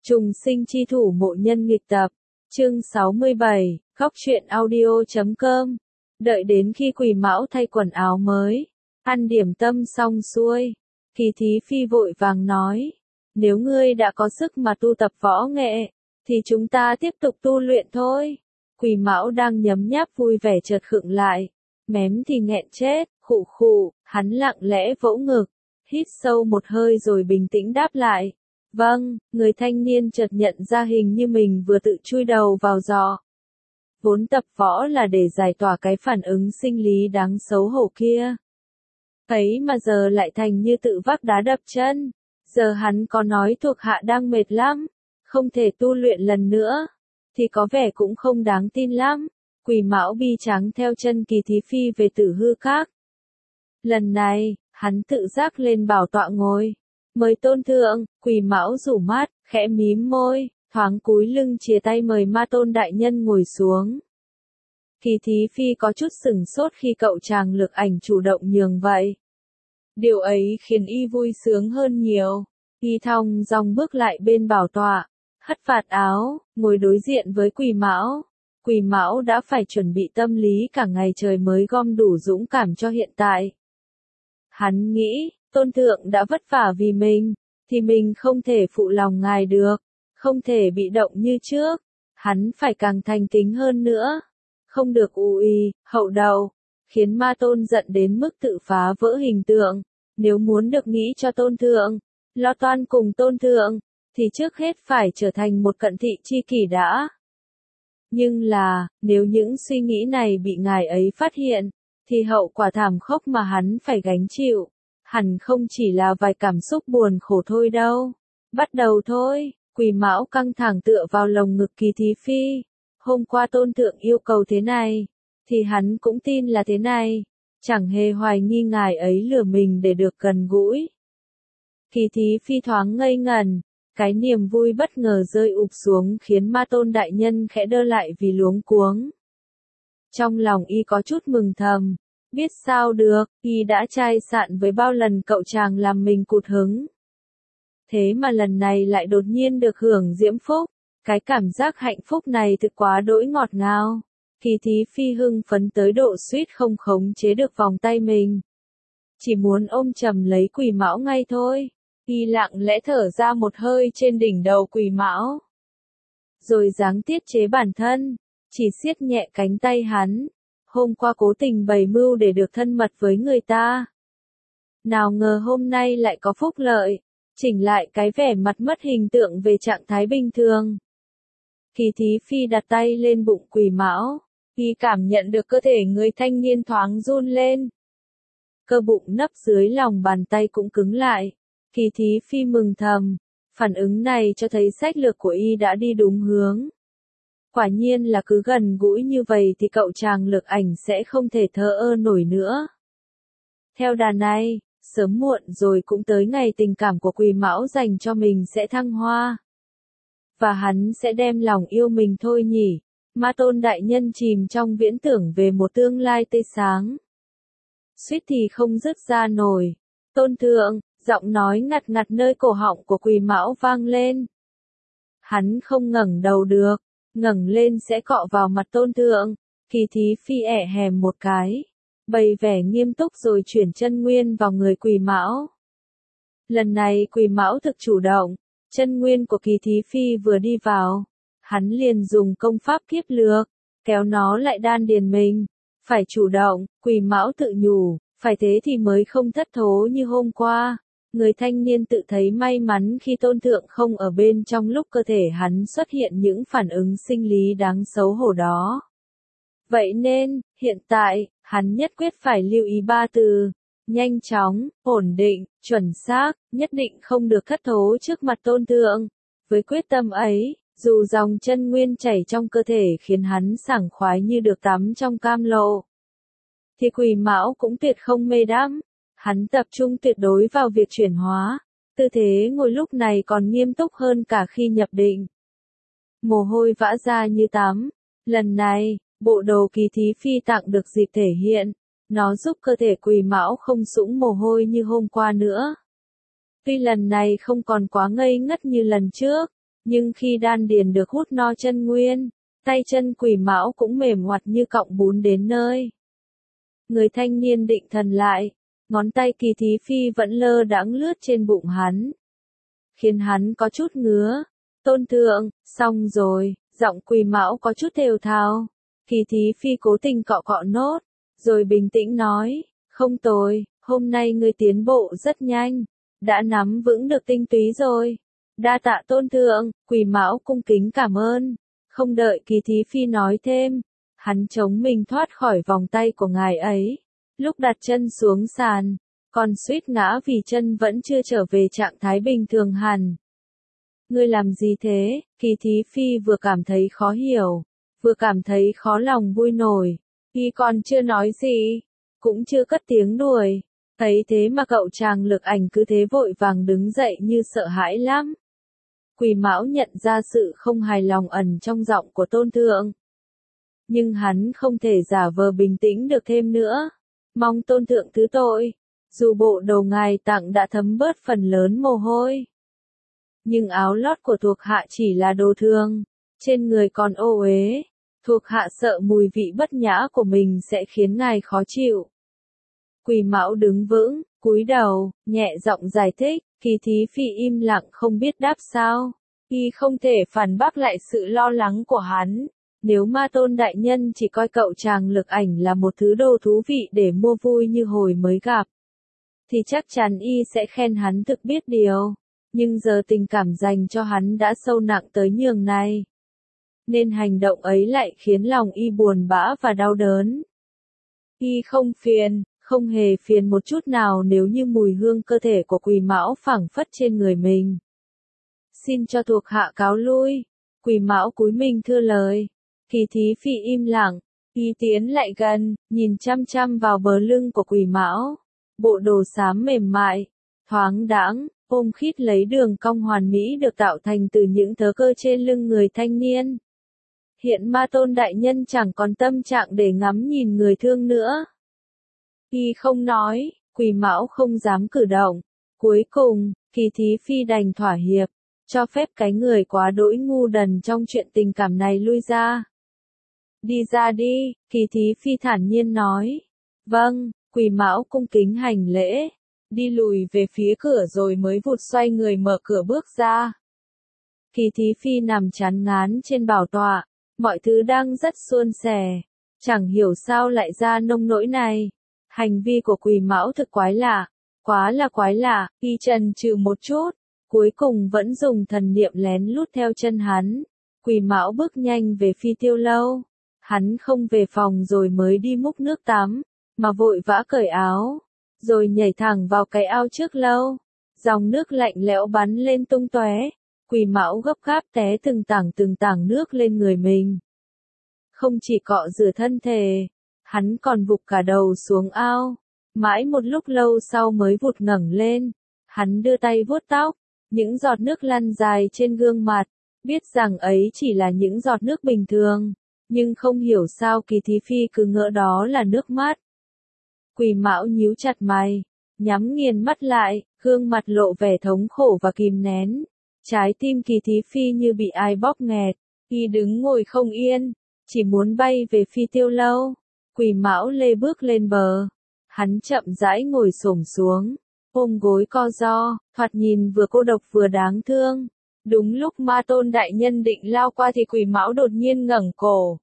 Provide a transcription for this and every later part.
Trùng sinh chi thủ mộ nhân nghịch tập, chương 67, góc truyện audio.com. Đợi đến khi Quỳ Mão thay quần áo mới, ăn điểm tâm xong xuôi, Kỳ Thí Phi vội vàng nói, nếu ngươi đã có sức mà tu tập võ nghệ, thì chúng ta tiếp tục tu luyện thôi. Quỳ Mão đang nhấm nháp vui vẻ chợt khựng lại, mém thì nghẹn chết, khụ khụ, hắn lặng lẽ vỗ ngực, hít sâu một hơi rồi bình tĩnh đáp lại. Vâng, người thanh niên chợt nhận ra hình như mình vừa tự chui đầu vào giỏ. Vốn tập võ là để giải tỏa cái phản ứng sinh lý đáng xấu hổ kia. Ấy mà giờ lại thành như tự vác đá đập chân. Giờ hắn có nói thuộc hạ đang mệt lắm, không thể tu luyện lần nữa, thì có vẻ cũng không đáng tin lắm. Quỳ Mão bi trắng theo chân Kỳ Thí Phi về Tử Hư Các. Lần này, hắn tự giác lên bảo tọa ngồi. Mời tôn thượng. Quỳ Mão rủ mắt, khẽ mím môi, thoáng cúi lưng chìa tay mời Ma Tôn đại nhân ngồi xuống. Kỳ Thí Phi có chút sửng sốt khi cậu chàng Lực Ảnh chủ động nhường vậy. Điều ấy khiến y vui sướng hơn nhiều. Y thong dong bước lại bên bảo tọa, hất vạt áo, ngồi đối diện với Quỳ Mão. Quỳ Mão đã phải chuẩn bị tâm lý cả ngày trời mới gom đủ dũng cảm cho hiện tại. Hắn nghĩ, tôn thượng đã vất vả vì mình, thì mình không thể phụ lòng ngài được, không thể bị động như trước, hắn phải càng thành kính hơn nữa, không được ù ì, hậu đầu, khiến Ma Tôn giận đến mức tự phá vỡ hình tượng. Nếu muốn được nghĩ cho tôn thượng, lo toan cùng tôn thượng, thì trước hết phải trở thành một cận thị chi kỷ đã. Nhưng là, nếu những suy nghĩ này bị ngài ấy phát hiện, thì hậu quả thảm khốc mà hắn phải gánh chịu, hẳn không chỉ là vài cảm xúc buồn khổ thôi đâu. Bắt đầu thôi. Quỳ Mão căng thẳng tựa vào lồng ngực Kỳ Thí Phi. Hôm qua tôn thượng yêu cầu thế này, thì hắn cũng tin là thế này, chẳng hề hoài nghi ngài ấy lừa mình để được gần gũi. Kỳ Thí Phi thoáng ngây ngẩn, cái niềm vui bất ngờ rơi ụp xuống khiến Ma Tôn đại nhân khẽ đơ lại vì luống cuống. Trong lòng y có chút mừng thầm, biết sao được, y đã chai sạn với bao lần cậu chàng làm mình cụt hứng. Thế mà lần này lại đột nhiên được hưởng diễm phúc, cái cảm giác hạnh phúc này thực quá đỗi ngọt ngào. Kỳ Thí Phi hưng phấn tới độ suýt không khống chế được vòng tay mình. Chỉ muốn ôm chầm lấy Quỳ Mão ngay thôi. Y lặng lẽ thở ra một hơi trên đỉnh đầu Quỳ Mão. Rồi giáng tiết chế bản thân, chỉ siết nhẹ cánh tay hắn. Hôm qua cố tình bày mưu để được thân mật với người ta. Nào ngờ hôm nay lại có phúc lợi, chỉnh lại cái vẻ mặt mất hình tượng về trạng thái bình thường. Kỳ Thí Phi đặt tay lên bụng Quỳ Mão, y cảm nhận được cơ thể người thanh niên thoáng run lên. Cơ bụng nấp dưới lòng bàn tay cũng cứng lại. Kỳ Thí Phi mừng thầm, phản ứng này cho thấy sách lược của y đã đi đúng hướng. Quả nhiên là cứ gần gũi như vậy thì cậu chàng Lực Ảnh sẽ không thể thờ ơ nổi nữa. Theo đà này, sớm muộn rồi cũng tới ngày tình cảm của Quỳ Mão dành cho mình sẽ thăng hoa. Và hắn sẽ đem lòng yêu mình thôi nhỉ. Ma Tôn đại nhân chìm trong viễn tưởng về một tương lai tươi sáng. Suýt thì không dứt ra nổi. Tôn thượng, giọng nói ngặt ngặt nơi cổ họng của Quỳ Mão vang lên. Hắn không ngẩng đầu được, ngẩng lên sẽ cọ vào mặt tôn thượng. Kỳ Thí Phi ẻ hèm một cái, bày vẻ nghiêm túc rồi chuyển chân nguyên vào người Quỳ Mão. Lần này Quỳ Mão thực chủ động, chân nguyên của Kỳ Thí Phi vừa đi vào, hắn liền dùng công pháp kiếp lược, kéo nó lại đan điền mình. Phải chủ động, Quỳ Mão tự nhủ, phải thế thì mới không thất thố như hôm qua. Người thanh niên tự thấy may mắn khi tôn thượng không ở bên trong lúc cơ thể hắn xuất hiện những phản ứng sinh lý đáng xấu hổ đó. Vậy nên, hiện tại, hắn nhất quyết phải lưu ý 3 từ. Nhanh chóng, ổn định, chuẩn xác, nhất định không được thất thố trước mặt tôn thượng. Với quyết tâm ấy, dù dòng chân nguyên chảy trong cơ thể khiến hắn sảng khoái như được tắm trong cam lộ, thì Quỳ Mão cũng tuyệt không mê đắm. Hắn tập trung tuyệt đối vào việc chuyển hóa. Tư thế ngồi lúc này còn nghiêm túc hơn cả khi nhập định. Mồ hôi vã ra như tắm. Lần này, bộ đồ Kỳ Thí Phi tặng được dịp thể hiện. Nó giúp cơ thể Quỳ Mão không sũng mồ hôi như hôm qua nữa. Tuy lần này không còn quá ngây ngất như lần trước, Nhưng khi đan điền được hút no chân nguyên, tay chân Quỷ Mão cũng mềm oặt như cọng bún đến nơi. Người thanh niên định thần lại, ngón tay Kỳ Thí Phi vẫn lơ đãng lướt trên bụng hắn, khiến hắn có chút ngứa. Tôn thượng, xong rồi, giọng Quỷ Mão có chút thều thào. Kỳ Thí Phi cố tình cọ cọ nốt, rồi bình tĩnh nói, không tồi, hôm nay ngươi tiến bộ rất nhanh, đã nắm vững được tinh túy rồi. Đa tạ tôn thượng, Quỷ Mão cung kính cảm ơn. Không đợi Kỳ Thí Phi nói thêm, hắn chống mình thoát khỏi vòng tay của ngài ấy. Lúc đặt chân xuống sàn, còn suýt ngã vì chân vẫn chưa trở về trạng thái bình thường hẳn. Ngươi làm gì thế? Kỳ Thí Phi vừa cảm thấy khó hiểu, vừa cảm thấy khó lòng vui nổi. Y còn chưa nói gì, cũng chưa cất tiếng đuổi. Thấy thế mà cậu chàng Lực Ảnh cứ thế vội vàng đứng dậy như sợ hãi lắm. Quỷ Mão nhận ra sự không hài lòng ẩn trong giọng của tôn thượng. Nhưng hắn không thể giả vờ bình tĩnh được thêm nữa. Mong tôn thượng thứ tội. Dù bộ đồ ngài tặng đã thấm bớt phần lớn mồ hôi, nhưng áo lót của thuộc hạ chỉ là đồ thường, trên người còn ô uế. Thuộc hạ sợ mùi vị bất nhã của mình sẽ khiến ngài khó chịu. Quỷ Mão đứng vững, cúi đầu, nhẹ giọng giải thích. Kỳ Thí Phi im lặng không biết đáp sao. Y không thể phản bác lại sự lo lắng của hắn. Nếu Ma Tôn đại nhân chỉ coi cậu chàng Lực Ảnh là một thứ đồ thú vị để mua vui như hồi mới gặp, thì chắc chắn y sẽ khen hắn thực biết điều. Nhưng giờ tình cảm dành cho hắn đã sâu nặng tới nhường này, nên hành động ấy lại khiến lòng y buồn bã và đau đớn. Y không phiền, không hề phiền một chút nào nếu như mùi hương cơ thể của Quỷ Mão phảng phất trên người mình. Xin cho thuộc hạ cáo lui. Quỷ Mão cúi mình thưa lời. Kỳ Thí Phi im lặng, y tiến lại gần, nhìn chăm chăm vào bờ lưng của Quỷ Mão. Bộ đồ xám mềm mại, thoáng đãng, ôm khít lấy đường cong hoàn mỹ được tạo thành từ những thớ cơ trên lưng người thanh niên. Hiện Ma Tôn đại nhân chẳng còn tâm trạng để ngắm nhìn người thương nữa. Y không nói, Quỷ Mão không dám cử động. Cuối cùng, Kỳ Thí Phi đành thỏa hiệp, cho phép cái người quá đỗi ngu đần trong chuyện tình cảm này lui ra. Đi ra đi, Kỳ Thí Phi thản nhiên nói. Vâng. Quỷ Mão cung kính hành lễ, đi lùi về phía cửa rồi mới vụt xoay người mở cửa bước ra. Kỳ Thí Phi nằm chán ngán trên bảo tọa, mọi thứ đang rất suôn sẻ, chẳng hiểu sao lại ra nông nỗi này. Hành vi của Quỷ Mão thực quái lạ, quá là quái lạ. Y chần chừ một chút, cuối cùng vẫn dùng thần niệm lén lút theo chân hắn. Quỷ Mão bước nhanh về Phi Tiêu Lâu, hắn không về phòng rồi mới đi múc nước tắm, mà vội vã cởi áo, rồi nhảy thẳng vào cái ao trước lâu. Dòng nước lạnh lẽo bắn lên tung tóe. Quỷ Mão gấp gáp té từng tảng nước lên người mình. Không chỉ cọ rửa thân thể, hắn còn vụt cả đầu xuống ao. Mãi một lúc lâu sau mới vụt ngẩng lên. Hắn đưa tay vuốt tóc, những giọt nước lăn dài trên gương mặt, biết rằng ấy chỉ là những giọt nước bình thường, nhưng không hiểu sao Kỳ Thí Phi cứ ngỡ đó là nước mắt. Quỷ Mão nhíu chặt mày, nhắm nghiền mắt lại, gương mặt lộ vẻ thống khổ và kìm nén. Trái tim Kỳ Thí Phi như bị ai bóp nghẹt, y đứng ngồi không yên, chỉ muốn bay về Phi Tiêu Lâu. Quỷ Mão lê bước lên bờ, hắn chậm rãi ngồi xổm xuống, ôm gối co ro, thoạt nhìn vừa cô độc vừa đáng thương. Đúng lúc Ma Tôn đại nhân định lao qua thì Quỷ Mão đột nhiên ngẩng cổ,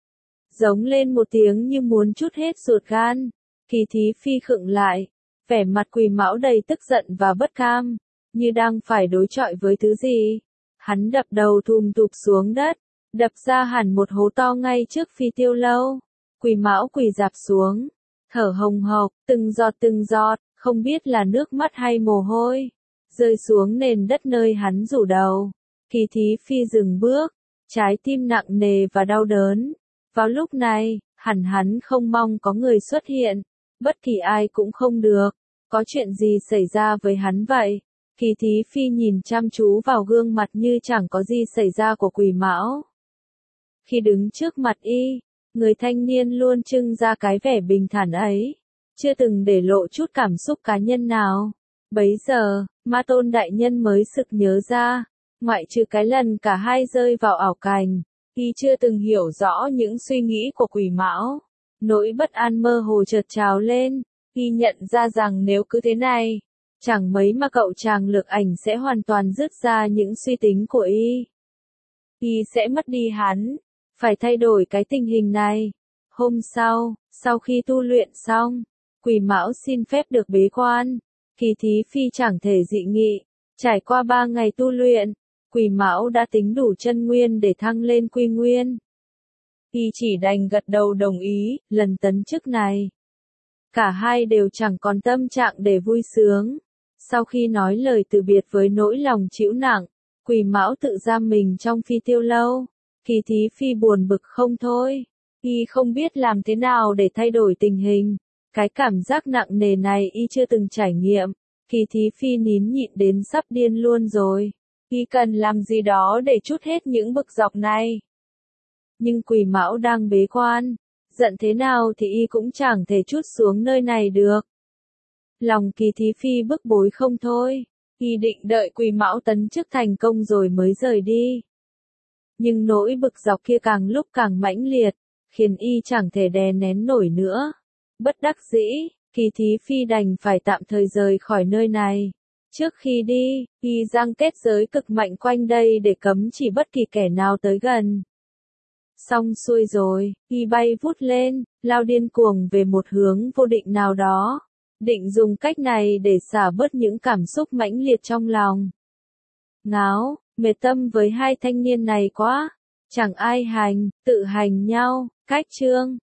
giống lên một tiếng như muốn trút hết ruột gan. Kỳ Thí Phi khựng lại, vẻ mặt Quỷ Mão đầy tức giận và bất cam, như đang phải đối chọi với thứ gì. Hắn đập đầu thùm thụp xuống đất, đập ra hẳn một hố to ngay trước Phi Tiêu Lâu. Quỷ Mão quỳ rạp xuống, thở hồng hộc, từng giọt, không biết là nước mắt hay mồ hôi, rơi xuống nền đất nơi hắn rủ đầu. Kỳ Thí Phi dừng bước, trái tim nặng nề và đau đớn. Vào lúc này, hẳn hắn không mong có người xuất hiện, bất kỳ ai cũng không được. Có chuyện gì xảy ra với hắn vậy? Kỳ Thí Phi nhìn chăm chú vào gương mặt như chẳng có gì xảy ra của Quỷ Mão. Khi đứng trước mặt y, người thanh niên luôn trưng ra cái vẻ bình thản ấy, chưa từng để lộ chút cảm xúc cá nhân nào. Bấy giờ, Ma Tôn đại nhân mới sực nhớ ra, Ngoại trừ cái lần cả hai rơi vào ảo cảnh, y chưa từng hiểu rõ những suy nghĩ của Quỷ Mão. Nỗi bất an mơ hồ chợt trào lên, y nhận ra rằng nếu cứ thế này, chẳng mấy mà cậu chàng Lược Ảnh sẽ hoàn toàn dứt ra những suy tính của y. Y sẽ mất đi hắn, phải thay đổi cái tình hình này. Hôm sau khi tu luyện xong, Quỷ Mão xin phép được bế quan. Kỳ Thí Phi chẳng thể dị nghị, trải qua 3 ngày tu luyện, Quỷ Mão đã tính đủ chân nguyên để thăng lên Quy Nguyên. Y chỉ đành gật đầu đồng ý, lần tấn chức này. Cả hai đều chẳng còn tâm trạng để vui sướng. Sau khi nói lời từ biệt với nỗi lòng trĩu nặng, Quỷ Mão tự giam mình trong Phi Tiêu Lâu. Kỳ Thí Phi buồn bực không thôi. Y không biết làm thế nào để thay đổi tình hình. Cái cảm giác nặng nề này y chưa từng trải nghiệm. Kỳ Thí Phi nín nhịn đến sắp điên luôn rồi. Y cần làm gì đó để trút hết những bực dọc này. Nhưng Quỷ Mão đang bế quan. Giận thế nào thì y cũng chẳng thể trút xuống nơi này được. Lòng Kỳ Thí Phi bức bối không thôi. Y định đợi Quỷ Mão tấn chức thành công rồi mới rời đi. Nhưng nỗi bực dọc kia càng lúc càng mãnh liệt, khiến y chẳng thể đè nén nổi nữa. Bất đắc dĩ, Kỳ Thí Phi đành phải tạm thời rời khỏi nơi này. Trước khi đi, y giăng kết giới cực mạnh quanh đây để cấm chỉ bất kỳ kẻ nào tới gần. Xong xuôi rồi, y bay vút lên, lao điên cuồng về một hướng vô định nào đó. Định dùng cách này để xả bớt những cảm xúc mãnh liệt trong lòng. Ngáo, mệt tâm với hai thanh niên này quá. Chẳng ai hành, tự hành nhau. Cách chương